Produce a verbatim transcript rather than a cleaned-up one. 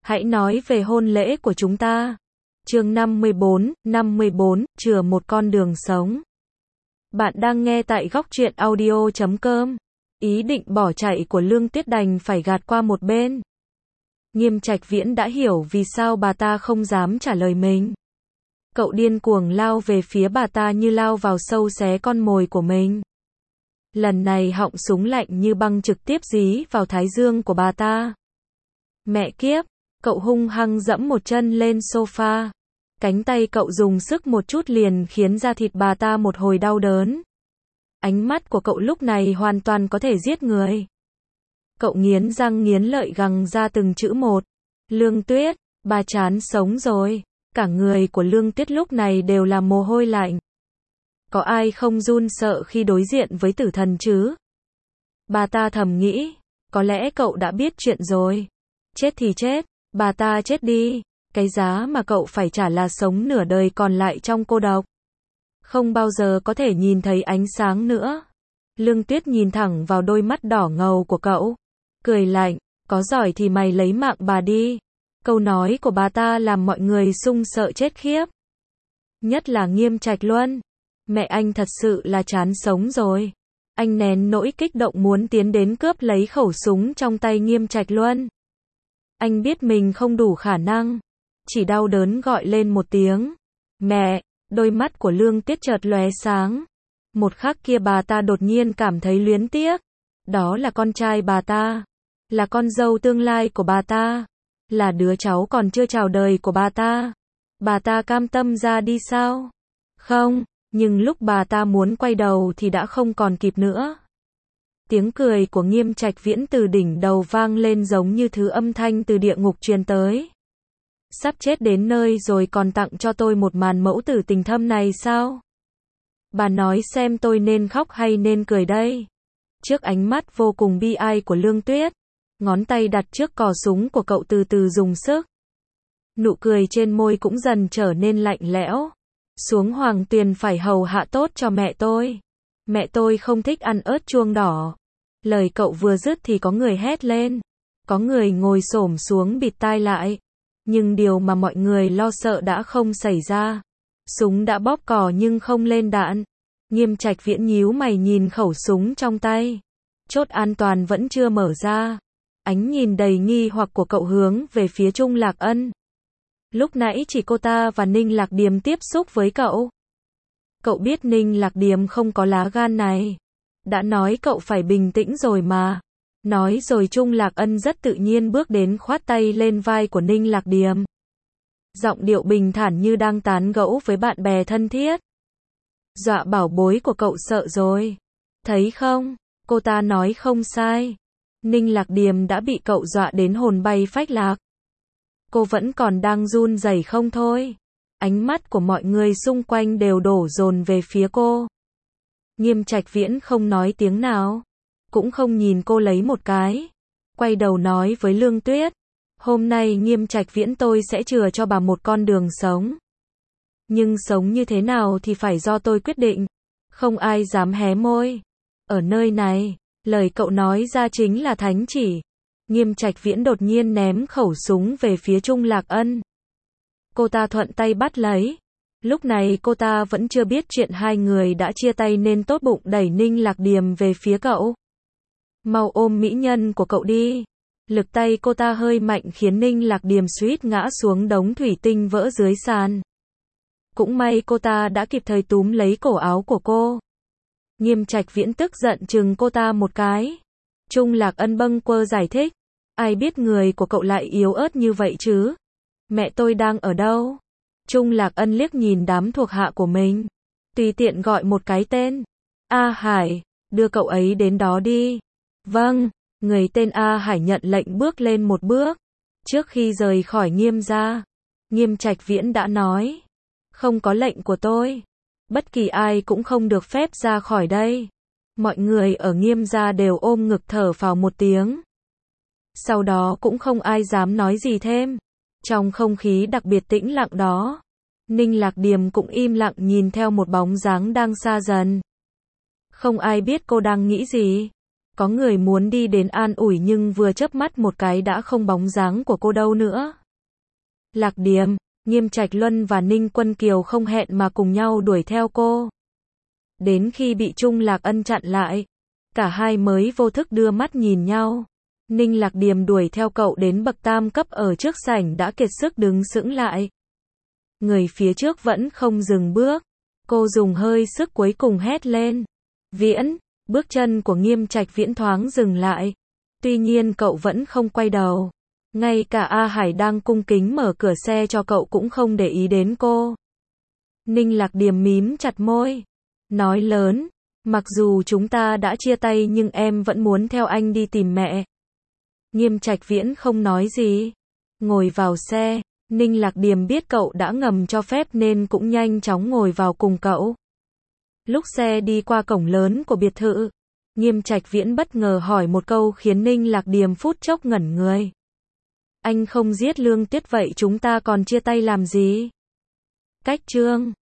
Hãy nói về hôn lễ của chúng ta. Chương năm mươi bốn, năm mươi bốn, chừa một con đường sống. Bạn đang nghe tại góc truyện audio chấm com. Ý định bỏ chạy của Lương Tuyết đành phải gạt qua một bên. Nghiêm Trạch Viễn đã hiểu vì sao bà ta không dám trả lời mình. Cậu điên cuồng lao về phía bà ta như lao vào sâu xé con mồi của mình. Lần này họng súng lạnh như băng trực tiếp dí vào thái dương của bà ta. Mẹ kiếp, cậu hung hăng dẫm một chân lên sofa. Cánh tay cậu dùng sức một chút liền khiến da thịt bà ta một hồi đau đớn. Ánh mắt của cậu lúc này hoàn toàn có thể giết người. Cậu nghiến răng nghiến lợi gằn ra từng chữ một. Lương Tuyết, bà chán sống rồi. Cả người của Lương Tuyết lúc này đều là mồ hôi lạnh. Có ai không run sợ khi đối diện với tử thần chứ? Bà ta thầm nghĩ, có lẽ cậu đã biết chuyện rồi. Chết thì chết, bà ta chết đi. Cái giá mà cậu phải trả là sống nửa đời còn lại trong cô độc. Không bao giờ có thể nhìn thấy ánh sáng nữa. Lương Tuyết nhìn thẳng vào đôi mắt đỏ ngầu của cậu. Cười lạnh, có giỏi thì mày lấy mạng bà đi. Câu nói của bà ta làm mọi người sung sợ chết khiếp. Nhất là Nghiêm Trạch Luân. Mẹ anh thật sự là chán sống rồi. Anh nén nỗi kích động muốn tiến đến cướp lấy khẩu súng trong tay Nghiêm Trạch Luân. Anh biết mình không đủ khả năng. Chỉ đau đớn gọi lên một tiếng. Mẹ, đôi mắt của Lương Tuyết chợt lóe sáng. Một khắc kia bà ta đột nhiên cảm thấy luyến tiếc. Đó là con trai bà ta. Là con dâu tương lai của bà ta. Là đứa cháu còn chưa chào đời của bà ta. Bà ta cam tâm ra đi sao? Không, nhưng lúc bà ta muốn quay đầu thì đã không còn kịp nữa. Tiếng cười của Nghiêm Trạch Viễn từ đỉnh đầu vang lên giống như thứ âm thanh từ địa ngục truyền tới. Sắp chết đến nơi rồi còn tặng cho tôi một màn mẫu tử tình thâm này sao? Bà nói xem tôi nên khóc hay nên cười đây? Trước ánh mắt vô cùng bi ai của Lương Tuyết, ngón tay đặt trước cò súng của cậu từ từ dùng sức. Nụ cười trên môi cũng dần trở nên lạnh lẽo. Xuống Hoàng Tuyền phải hầu hạ tốt cho mẹ tôi. Mẹ tôi không thích ăn ớt chuông đỏ. Lời cậu vừa dứt thì có người hét lên. Có người ngồi xổm xuống bịt tai lại. Nhưng điều mà mọi người lo sợ đã không xảy ra. Súng đã bóp cò nhưng không lên đạn. Nghiêm Trạch Viễn nhíu mày nhìn khẩu súng trong tay. Chốt an toàn vẫn chưa mở ra. Ánh nhìn đầy nghi hoặc của cậu hướng về phía Trung Lạc Ân. Lúc nãy chỉ cô ta và Ninh Lạc Điềm tiếp xúc với cậu. Cậu biết Ninh Lạc Điềm không có lá gan này. Đã nói cậu phải bình tĩnh rồi mà. Nói rồi Trung Lạc Ân rất tự nhiên bước đến khoát tay lên vai của Ninh Lạc Điềm. Giọng điệu bình thản như đang tán gẫu với bạn bè thân thiết. Dọa bảo bối của cậu sợ rồi. Thấy không, cô ta nói không sai. Ninh Lạc Điềm đã bị cậu dọa đến hồn bay phách lạc. Cô vẫn còn đang run rẩy không thôi. Ánh mắt của mọi người xung quanh đều đổ dồn về phía cô. Nghiêm Trạch Viễn không nói tiếng nào. Cũng không nhìn cô lấy một cái. Quay đầu nói với Lương Tuyết. Hôm nay Nghiêm Trạch Viễn tôi sẽ chừa cho bà một con đường sống. Nhưng sống như thế nào thì phải do tôi quyết định. Không ai dám hé môi. Ở nơi này, lời cậu nói ra chính là thánh chỉ. Nghiêm Trạch Viễn đột nhiên ném khẩu súng về phía Trung Lạc Ân. Cô ta thuận tay bắt lấy. Lúc này cô ta vẫn chưa biết chuyện hai người đã chia tay nên tốt bụng đẩy Ninh Lạc Điềm về phía cậu. Mau ôm mỹ nhân của cậu đi. Lực tay cô ta hơi mạnh khiến Ninh Lạc Điềm suýt ngã xuống đống thủy tinh vỡ dưới sàn. Cũng may cô ta đã kịp thời túm lấy cổ áo của cô. Nghiêm Trạch Viễn tức giận chừng cô ta một cái. Trung Lạc Ân bâng quơ giải thích. Ai biết người của cậu lại yếu ớt như vậy chứ? Mẹ tôi đang ở đâu? Trung Lạc Ân liếc nhìn đám thuộc hạ của mình. Tùy tiện gọi một cái tên. A Hải, đưa cậu ấy đến đó đi. Vâng, người tên A Hải nhận lệnh bước lên một bước. Trước khi rời khỏi Nghiêm gia, Nghiêm Trạch Viễn đã nói. Không có lệnh của tôi. Bất kỳ ai cũng không được phép ra khỏi đây. Mọi người ở Nghiêm gia đều ôm ngực thở phào một tiếng. Sau đó cũng không ai dám nói gì thêm. Trong không khí đặc biệt tĩnh lặng đó, Ninh Lạc Điềm cũng im lặng nhìn theo một bóng dáng đang xa dần. Không ai biết cô đang nghĩ gì. Có người muốn đi đến an ủi nhưng vừa chớp mắt một cái đã không bóng dáng của cô đâu nữa. Lạc Điềm, Nghiêm Trạch Luân và Ninh Quân Kiều không hẹn mà cùng nhau đuổi theo cô. Đến khi bị Trung Lạc Ân chặn lại, cả hai mới vô thức đưa mắt nhìn nhau. Ninh Lạc Điềm đuổi theo cậu đến bậc tam cấp ở trước sảnh đã kiệt sức đứng sững lại. Người phía trước vẫn không dừng bước. Cô dùng hơi sức cuối cùng hét lên. Viễn, bước chân của Nghiêm Trạch Viễn thoáng dừng lại. Tuy nhiên cậu vẫn không quay đầu. Ngay cả A Hải đang cung kính mở cửa xe cho cậu cũng không để ý đến cô. Ninh Lạc Điềm mím chặt môi. Nói lớn, mặc dù chúng ta đã chia tay nhưng em vẫn muốn theo anh đi tìm mẹ. Nghiêm Trạch Viễn không nói gì. Ngồi vào xe, Ninh Lạc Điềm biết cậu đã ngầm cho phép nên cũng nhanh chóng ngồi vào cùng cậu. Lúc xe đi qua cổng lớn của biệt thự, Nghiêm Trạch Viễn bất ngờ hỏi một câu khiến Ninh Lạc Điềm phút chốc ngẩn người. Anh không giết Lương Tuyết vậy chúng ta còn chia tay làm gì? Cách chương